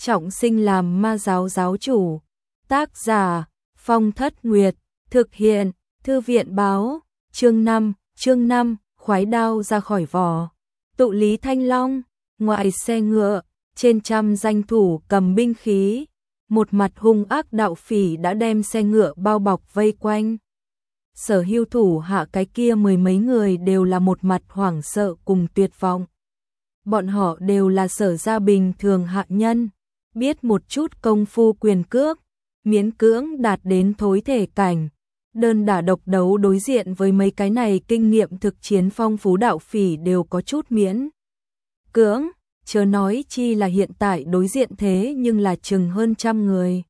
trọng sinh làm ma giáo giáo chủ. Tác giả Phong Thất Nguyệt, thực hiện Thư viện báo. Chương 5, khoái đao ra khỏi vỏ. Tụ Lý Thanh Long, ngoài xe ngựa, trên trăm danh thủ cầm binh khí, một mặt hung ác đạo phỉ đã đem xe ngựa bao bọc vây quanh. Sở Hưu thủ hạ cái kia mười mấy người đều là một mặt hoảng sợ cùng tuyệt vọng. Bọn họ đều là Sở gia bình thường hạ nhân, biết một chút công phu quyền cước, miễn cưỡng đạt đến thối thể cảnh. Đơn đả độc đấu đối diện với mấy cái này kinh nghiệm thực chiến phong phú đạo phỉ đều có chút miễn cưỡng, chớ nói chi là hiện tại đối diện thế nhưng là chừng hơn 100 người.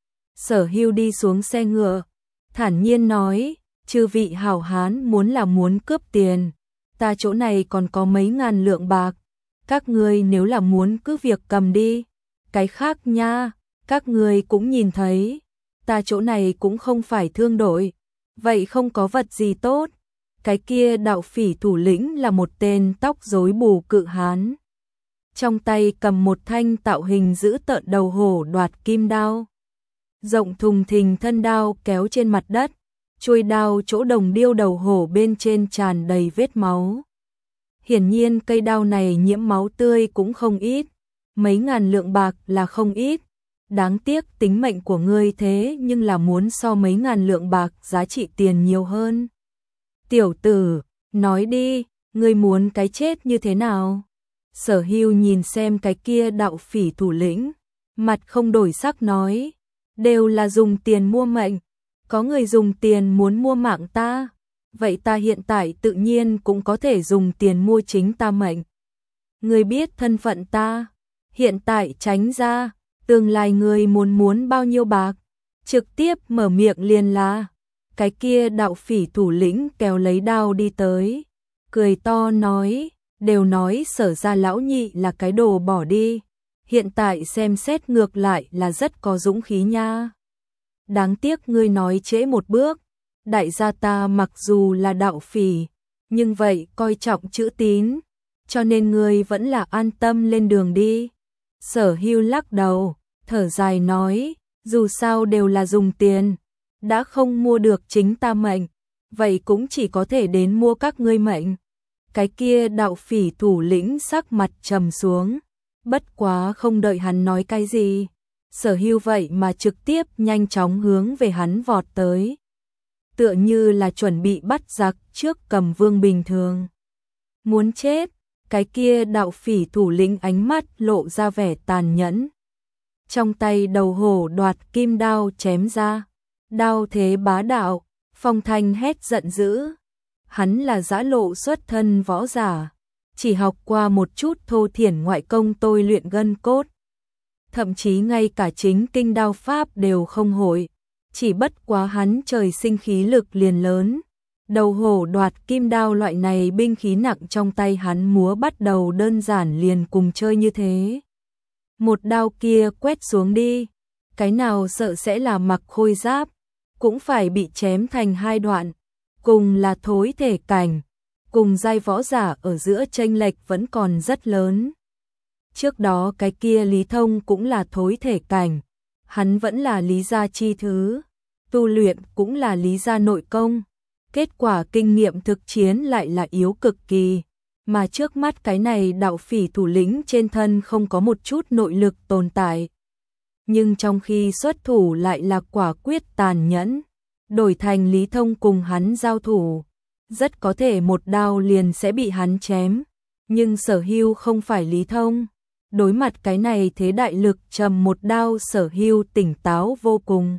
Sở Hưu đi xuống xe ngựa, thản nhiên nói, chư vị hảo hán muốn cướp tiền, ta chỗ này còn có mấy ngàn lượng bạc, các ngươi nếu là muốn cứ việc cầm đi, cái khác nha, các ngươi cũng nhìn thấy, ta chỗ này cũng không phải thương đội, vậy không có vật gì tốt. Cái kia đạo phỉ thủ lĩnh là một tên tóc rối bù cự hán, trong tay cầm một thanh tạo hình dữ tợn đầu hổ đoạt kim đao, rộng thùng thình thân đao kéo trên mặt đất, chuôi đao chỗ đồng điêu đầu hổ bên trên tràn đầy vết máu. Hiển nhiên cây đao này nhiễm máu tươi cũng không ít, mấy ngàn lượng bạc là không ít, đáng tiếc tính mệnh của ngươi thế nhưng là muốn so mấy ngàn lượng bạc giá trị tiền nhiều hơn. Tiểu tử, nói đi, ngươi muốn cái chết như thế nào? Sở Hưu nhìn xem cái kia đạo phỉ thủ lĩnh, mặt không đổi sắc nói, đều là dùng tiền mua mệnh, có người dùng tiền muốn mua mạng ta, vậy ta hiện tại tự nhiên cũng có thể dùng tiền mua chính ta mệnh. Ngươi biết thân phận ta, hiện tại tránh ra, tương lai ngươi muốn bao nhiêu bạc, trực tiếp mở miệng liền là. Cái kia đạo phỉ thủ lĩnh kéo lấy đao đi tới, cười to nói, đều nói Sở gia lão nhị là cái đồ bỏ đi, hiện tại xem xét ngược lại là rất có dũng khí nha. Đáng tiếc ngươi nói trễ một bước, đại gia ta mặc dù là đạo phỉ, nhưng vậy coi trọng chữ tín, cho nên ngươi vẫn là an tâm lên đường đi. Sở Hưu lắc đầu, thở dài nói, dù sao đều là dùng tiền, đã không mua được chính ta mệnh, vậy cũng chỉ có thể đến mua các ngươi mệnh. Cái kia đạo phỉ thủ lĩnh sắc mặt trầm xuống, bất quá không đợi hắn nói cái gì, Sở Hưu vậy mà trực tiếp nhanh chóng hướng về hắn vọt tới, tựa như là chuẩn bị bắt giặc trước cầm vương bình thường. Muốn chết, cái kia đạo phỉ thủ lĩnh ánh mắt lộ ra vẻ tàn nhẫn, trong tay đầu hổ đoạt kim đao chém ra, đao thế bá đạo, phong thanh hét giận dữ. Hắn là giã lộ xuất thân võ giả, chỉ học qua một chút thô thiển ngoại công tôi luyện gân cốt, thậm chí ngay cả chính kinh đao pháp đều không hội, chỉ bất quá hắn trời sinh khí lực liền lớn. Đầu hổ đoạt kim đao loại này binh khí nặng trong tay hắn múa bắt đầu đơn giản liền cùng chơi như thế. Một đao kia quét xuống đi, cái nào sợ sẽ là mặc khôi giáp, cũng phải bị chém thành hai đoạn, cùng là thối thể cảnh, cùng giai võ giả ở giữa chênh lệch vẫn còn rất lớn. Trước đó cái kia Lý Thông cũng là thối thể cảnh, hắn vẫn là Lý gia chi thứ, tu luyện cũng là Lý gia nội công, kết quả kinh nghiệm thực chiến lại là yếu cực kỳ, mà trước mắt cái này đạo phỉ thủ lĩnh trên thân không có một chút nội lực tồn tại. Nhưng trong khi xuất thủ lại là quả quyết tàn nhẫn, đổi thành Lý Thông cùng hắn giao thủ, rất có thể một đao liền sẽ bị hắn chém, nhưng Sở Hưu không phải Lý Thông, đối mặt cái này thế đại lực trầm một đao Sở Hưu tỉnh táo vô cùng.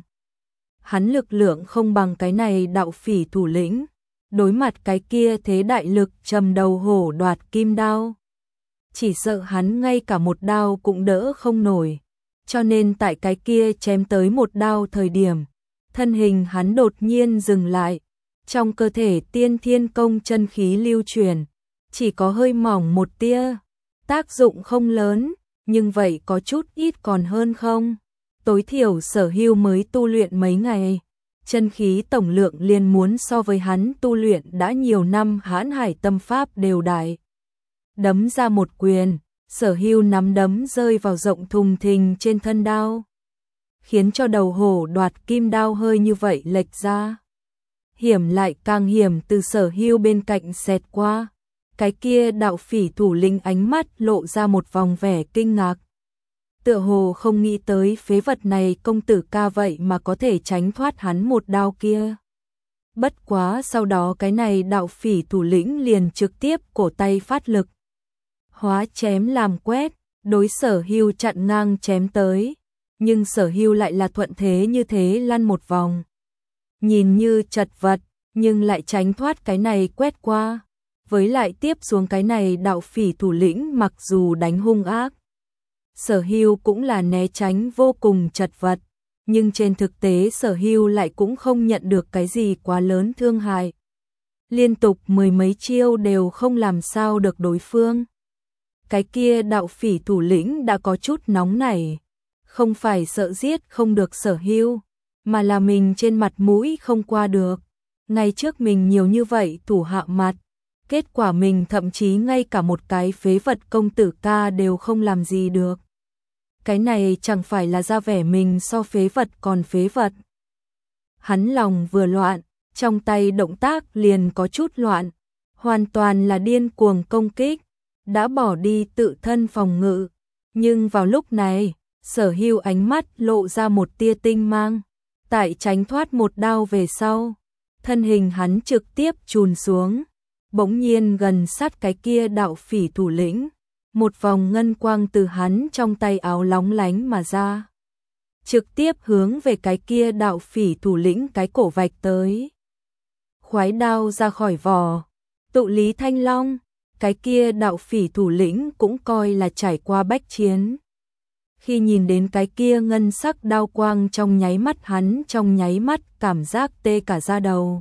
Hắn lực lượng không bằng cái này đạo phỉ thủ lĩnh, đối mặt cái kia thế đại lực trầm đầu hổ đoạt kim đao, chỉ sợ hắn ngay cả một đao cũng đỡ không nổi, cho nên tại cái kia chém tới một đao thời điểm, thân hình hắn đột nhiên dừng lại, trong cơ thể tiên thiên công chân khí lưu truyền, chỉ có hơi mỏng một tia, tác dụng không lớn, nhưng vậy có chút ít còn hơn không. Tối thiểu Sở Hưu mới tu luyện mấy ngày, chân khí tổng lượng liền muốn so với hắn tu luyện đã nhiều năm Hãn Hải tâm pháp đều đại. Đấm ra một quyền, Sở Hưu nắm đấm rơi vào rộng thùng thình trên thân đao, khiến cho đầu hổ đoạt kim đao hơi như vậy lệch ra. Hiểm lại càng hiểm từ Sở Hưu bên cạnh xẹt qua, cái kia đạo phỉ thủ lĩnh ánh mắt lộ ra một vòng vẻ kinh ngạc. Tựa hồ không nghĩ tới phế vật này công tử ca vậy mà có thể tránh thoát hắn một đao kia. Bất quá sau đó cái này đạo phỉ thủ lĩnh liền trực tiếp cổ tay phát lực, hóa chém làm quét, đối Sở Hưu chặn ngang chém tới, nhưng Sở Hưu lại là thuận thế như thế lăn một vòng. Nhìn như chật vật, nhưng lại tránh thoát cái này quét qua, với lại tiếp xuống cái này đạo phỉ thủ lĩnh mặc dù đánh hung ác, Sở Hưu cũng là né tránh vô cùng chật vật, nhưng trên thực tế Sở Hưu lại cũng không nhận được cái gì quá lớn thương hại. Liên tục mười mấy chiêu đều không làm sao được đối phương. Cái kia đạo phỉ thủ lĩnh đã có chút nóng nảy, không phải sợ giết không được Sở Hưu, mà là mình trên mặt mũi không qua được. Ngay trước mình nhiều như vậy thủ hạ mặt, kết quả mình thậm chí ngay cả một cái phế vật công tử ca đều không làm gì được. Cái này chẳng phải là ra vẻ mình so phế vật còn phế vật. Hắn lòng vừa loạn, trong tay động tác liền có chút loạn, hoàn toàn là điên cuồng công kích, đã bỏ đi tự thân phòng ngự. Nhưng vào lúc này, Sở Hưu ánh mắt lộ ra một tia tinh mang, tại tránh thoát một đao về sau, thân hình hắn trực tiếp chùn xuống, bỗng nhiên gần sát cái kia đạo phỉ thủ lĩnh, một vòng ngân quang từ hắn trong tay áo lóng lánh mà ra, trực tiếp hướng về cái kia đạo phỉ thủ lĩnh cái cổ vạch tới. Khoái đao ra khỏi vỏ, tụ lý thanh long, cái kia đạo phỉ thủ lĩnh cũng coi là trải qua bách chiến. Khi nhìn đến cái kia ngân sắc đao quang trong nháy mắt, hắn trong nháy mắt cảm giác tê cả da đầu.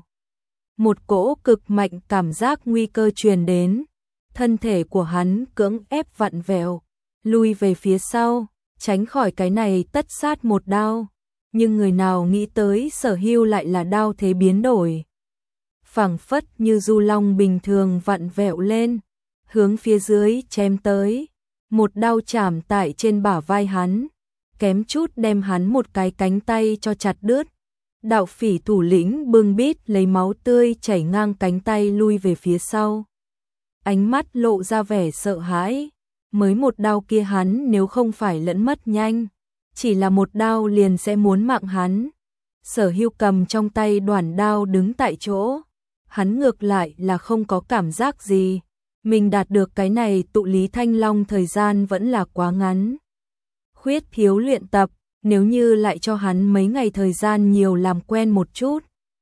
Một cỗ cực mạnh cảm giác nguy cơ truyền đến, thân thể của hắn cưỡng ép vặn vẹo, lui về phía sau, tránh khỏi cái này tất sát một đao. Nhưng người nào nghĩ tới Sở Hưu lại là đao thế biến đổi, phảng phất như du long bình thường vặn vẹo lên, hướng phía dưới chém tới. Một đao chạm tại trên bả vai hắn, kém chút đem hắn một cái cánh tay cho chặt đứt. Đạo phỉ thủ lĩnh bưng bít lấy máu tươi chảy ngang cánh tay lui về phía sau. Ánh mắt lộ ra vẻ sợ hãi, mới một đao kia hắn nếu không phải lẫn mất nhanh, chỉ là một đao liền sẽ muốn mạng hắn. Sở Hưu cầm trong tay đoản đao đứng tại chỗ, hắn ngược lại là không có cảm giác gì. Mình đạt được cái này tụ lý thanh long thời gian vẫn là quá ngắn. Khuyết thiếu luyện tập, nếu như lại cho hắn mấy ngày thời gian nhiều làm quen một chút,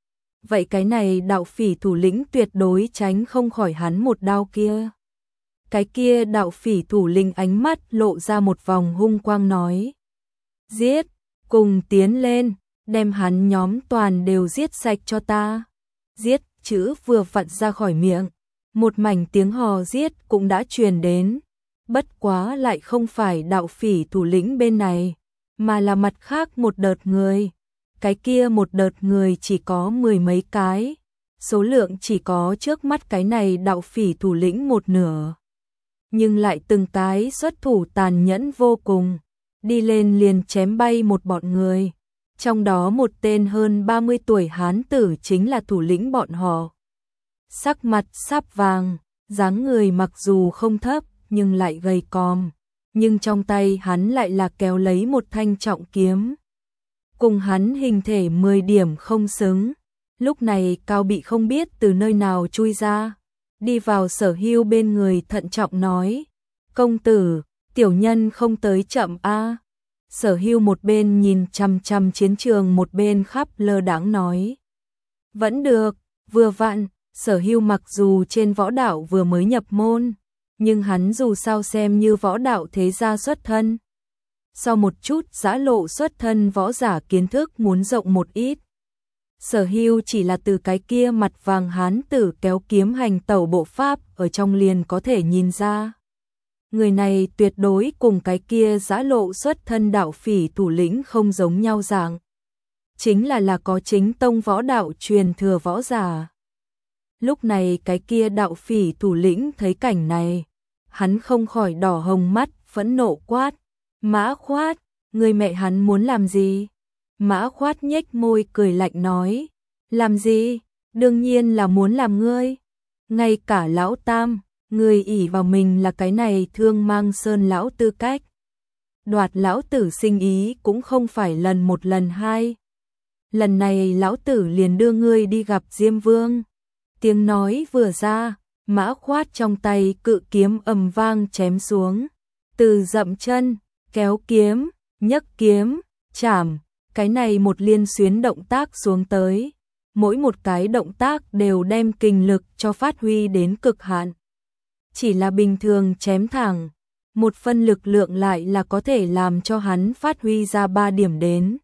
vậy cái này đạo phỉ thủ lĩnh tuyệt đối tránh không khỏi hắn một đao kia. Cái kia đạo phỉ thủ lĩnh ánh mắt lộ ra một vòng hung quang nói: giết, cùng tiến lên, đem hắn nhóm toàn đều giết sạch cho ta. Giết chữ vừa vặn ra khỏi miệng, một mảnh tiếng hò giết cũng đã truyền đến, bất quá lại không phải đạo phỉ thủ lĩnh bên này, mà là mặt khác một đợt người. Cái kia một đợt người chỉ có mười mấy cái, số lượng chỉ có trước mắt cái này đạo phỉ thủ lĩnh một nửa. Nhưng lại từng cái xuất thủ tàn nhẫn vô cùng, đi lên liền chém bay một bọn người. Trong đó một tên hơn 30 tuổi hán tử chính là thủ lĩnh bọn họ. Sắc mặt sáp vàng, dáng người mặc dù không thấp nhưng lại gầy còm, nhưng trong tay hắn lại là kéo lấy một thanh trọng kiếm. Cùng hắn hình thể 10 điểm không xứng. Lúc này Cao Bị không biết từ nơi nào chui ra, đi vào Sở Hưu bên người thận trọng nói: công tử, tiểu nhân không tới chậm a. Sở Hưu một bên nhìn chằm chằm chiến trường một bên khắp lơ đãng nói: vẫn được, vừa vặn. Sở Hưu mặc dù trên võ đạo vừa mới nhập môn, nhưng hắn dù sao xem như võ đạo thế gia xuất thân. Sau một chút giã lộ xuất thân võ giả kiến thức muốn rộng một ít. Sở Hưu chỉ là từ cái kia mặt vàng hán tử kéo kiếm hành tẩu bộ pháp ở trong liền có thể nhìn ra. Người này tuyệt đối cùng cái kia giã lộ xuất thân đạo phỉ thủ lĩnh không giống nhau dạng. Chính là có chính tông võ đạo truyền thừa võ giả. Lúc này cái kia đạo phỉ thủ lĩnh thấy cảnh này, hắn không khỏi đỏ hồng mắt, phẫn nộ quát, Mã Khoát, người mẹ hắn muốn làm gì? Mã Khoát nhếch môi cười lạnh nói, làm gì? Đương nhiên là muốn làm ngươi. Ngay cả lão Tam, người ỷ vào mình là cái này Thương Mang Sơn lão tư cách. Đoạt lão tử sinh ý cũng không phải lần một lần hai. Lần này lão tử liền đưa ngươi đi gặp Diêm Vương. Tiếng nói vừa ra, Mã Khoát trong tay cự kiếm ầm vang chém xuống. Từ dậm chân, kéo kiếm, nhấc kiếm, chảm, cái này một liên xuyến động tác xuống tới. Mỗi một cái động tác đều đem kình lực cho phát huy đến cực hạn. Chỉ là bình thường chém thẳng, một phân lực lượng lại là có thể làm cho hắn phát huy ra 3 điểm đến.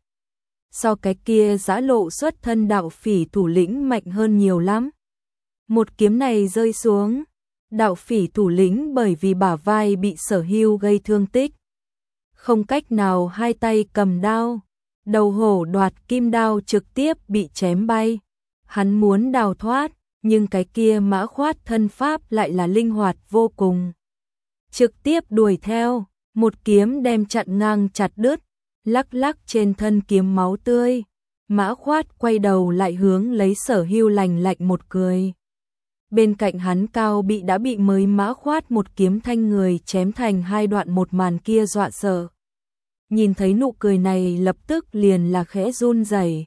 So cái kia giã lộ xuất thân đạo phỉ thủ lĩnh mạnh hơn nhiều lắm. Một kiếm này rơi xuống, đạo phỉ thủ lĩnh bởi vì bả vai bị Sở Hưu gây thương tích. Không cách nào hai tay cầm đao, đầu hổ đoạt kim đao trực tiếp bị chém bay. Hắn muốn đào thoát, nhưng cái kia Mã Khoát thân pháp lại là linh hoạt vô cùng. Trực tiếp đuổi theo, một kiếm đem chặn ngang chặt đứt, lắc lắc trên thân kiếm máu tươi. Mã Khoát quay đầu lại hướng lấy Sở Hưu lạnh lạnh một cười. Bên cạnh hắn Cao Bị đã bị mới Mã Khoát một kiếm thanh người chém thành 2 đoạn, một màn kia dọa sợ. Nhìn thấy nụ cười này lập tức liền là khẽ run rẩy.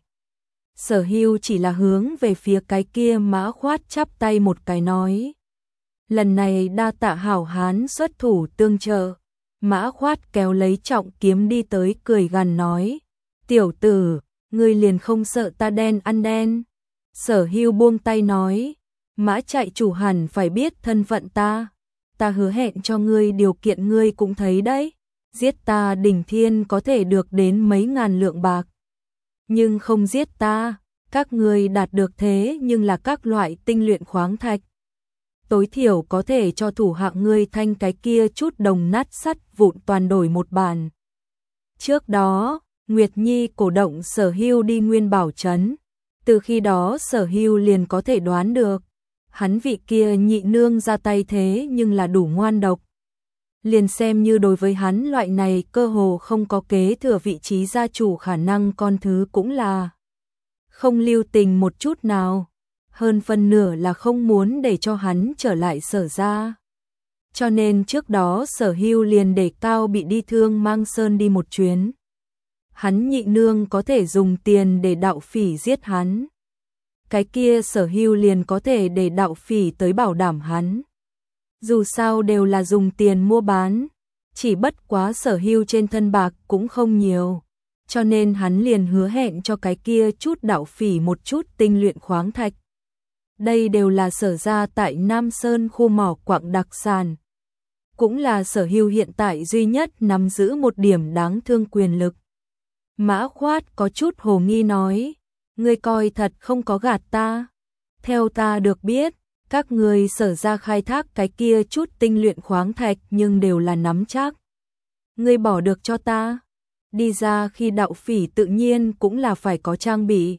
Sở Hưu chỉ là hướng về phía cái kia Mã Khoát chắp tay một cái nói, lần này đa tạ hảo hán xuất thủ tương trợ. Mã Khoát kéo lấy trọng kiếm đi tới cười gằn nói, tiểu tử, ngươi liền không sợ ta đen ăn đen? Sở Hưu buông tay nói, Mã trại chủ hẳn phải biết thân phận ta. Ta hứa hẹn cho ngươi điều kiện ngươi cũng thấy đấy. Giết ta đỉnh thiên có thể được đến mấy ngàn lượng bạc. Nhưng không giết ta, các ngươi đạt được thế nhưng là các loại tinh luyện khoáng thạch. Tối thiểu có thể cho thủ hạ ngươi thanh cái kia chút đồng nát sắt vụn toàn đổi một bàn. Trước đó, Nguyệt Nhi cổ động Sở Hưu đi Nguyên Bảo Trấn. Từ khi đó Sở Hưu liền có thể đoán được. Hắn vị kia nhị nương ra tay thế nhưng là đủ ngoan độc. Liền xem như đối với hắn loại này cơ hồ không có kế thừa vị trí gia chủ khả năng con thứ cũng là không lưu tình một chút nào. Hơn phân nửa là không muốn để cho hắn trở lại Sở gia. Cho nên trước đó Sở Hưu liền để Cao Bị đi Thương Mang Sơn đi một chuyến. Hắn nhị nương có thể dùng tiền để đạo phỉ giết hắn. Cái kia Sở Hưu liền có thể để đạo phỉ tới bảo đảm hắn. Dù sao đều là dùng tiền mua bán, chỉ bất quá Sở Hưu trên thân bạc cũng không nhiều, cho nên hắn liền hứa hẹn cho cái kia chút đạo phỉ một chút tinh luyện khoáng thạch. Đây đều là Sở gia tại Nam Sơn khu mỏ quặng đặc sản, cũng là Sở Hưu hiện tại duy nhất nắm giữ một điểm đáng thương quyền lực. Mã Khoát có chút hồ nghi nói, ngươi coi thật không có gạt ta. Theo ta được biết, các ngươi Sở gia khai thác cái kia chút tinh luyện khoáng thạch nhưng đều là nắm chắc. Ngươi bỏ được cho ta. Đi ra khi đạo phỉ tự nhiên cũng là phải có trang bị.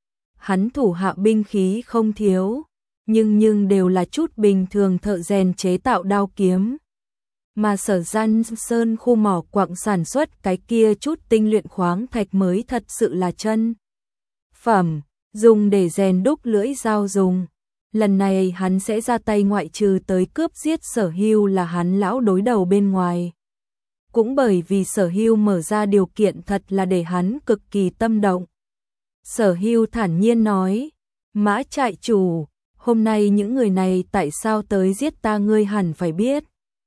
Hắn thủ hạ binh khí không thiếu, nhưng đều là chút bình thường thợ rèn chế tạo đao kiếm. Mà Sở Gian Sơn khu mỏ quặng sản xuất cái kia chút tinh luyện khoáng thạch mới thật sự là chân phẩm, dùng để rèn đúc lưỡi dao dùng. Lần này hắn sẽ ra tay ngoại trừ tới cướp giết Sở Hưu là hắn lão đối đầu bên ngoài. Cũng bởi vì Sở Hưu mở ra điều kiện thật là để hắn cực kỳ tâm động. Sở Hưu thản nhiên nói, Mã trại chủ, hôm nay những người này tại sao tới giết ta ngươi hẳn phải biết.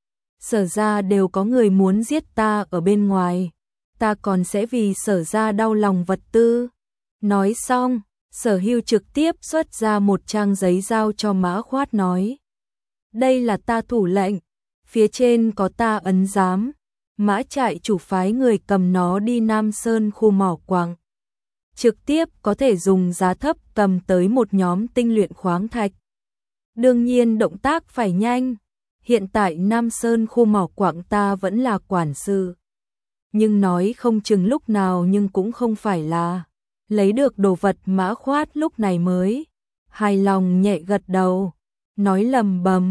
Sở gia đều có người muốn giết ta ở bên ngoài, ta còn sẽ vì Sở gia đau lòng vật tư. Nói xong, Sở Hưu trực tiếp xuất ra một trang giấy giao cho Mã Khoát nói, đây là ta thủ lệnh, phía trên có ta ấn giám. Mã trại chủ phái người cầm nó đi Nam Sơn khu mỏ quặng, trực tiếp có thể dùng giá thấp cầm tới một nhóm tinh luyện khoáng thạch. Đương nhiên động tác phải nhanh. Hiện tại Nam Sơn khu mỏ quặng ta vẫn là quản sự, nhưng nói không chừng lúc nào nhưng cũng không phải là lấy được đồ vật. Mã Khoát lúc này mới hài lòng nhẹ gật đầu, nói lầm bầm,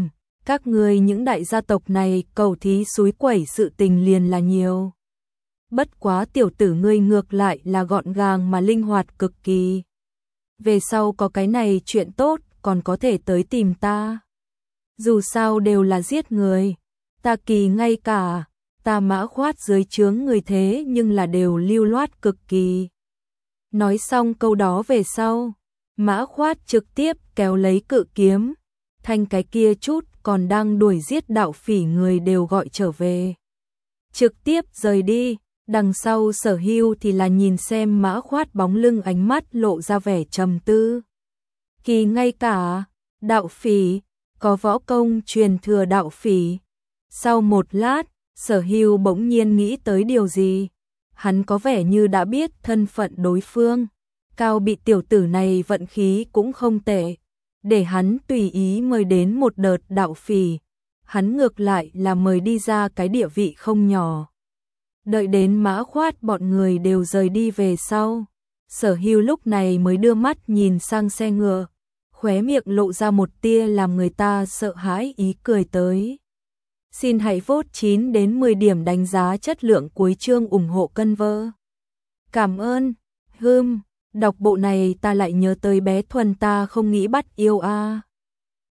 Các ngươi những đại gia tộc này cầu thí xúi quẩy sự tình liền là nhiều. Bất quá tiểu tử ngươi ngược lại là gọn gàng mà linh hoạt cực kỳ. Về sau có cái này chuyện tốt còn có thể tới tìm ta. Dù sao đều là giết người. Ta kỳ ngay cả, ta Mã Khoát dưới trướng người thế nhưng là đều lưu loát cực kỳ. Nói xong câu đó về sau, Mã Khoát trực tiếp kéo lấy cự kiếm, thanh cái kia chút còn đang đuổi giết đạo phỉ người đều gọi trở về. Trực tiếp rời đi, đằng sau Sở Hưu thì là nhìn xem Mã Khoát bóng lưng, ánh mắt lộ ra vẻ trầm tư. Kỳ ngay cả, đạo phỉ, có võ công truyền thừa đạo phỉ. Sau một lát, Sở Hưu bỗng nhiên nghĩ tới điều gì. Hắn có vẻ như đã biết thân phận đối phương. Cao bị tiểu tử này vận khí cũng không tệ. Để hắn tùy ý mời đến một đợt đạo phỉ. Hắn ngược lại là mời đi ra cái địa vị không nhỏ. Đợi đến Mã Khoát bọn người đều rời đi về sau. Sở Hưu lúc này mới đưa mắt nhìn sang xe ngựa. Khóe miệng lộ ra một tia làm người ta sợ hãi ý cười tới. Xin hãy vote 9 đến 10 điểm đánh giá chất lượng cuối chương ủng hộ cân vơ. Cảm ơn. Đọc bộ này ta lại nhớ tới bé Thuần ta không nghĩ bắt yêu a.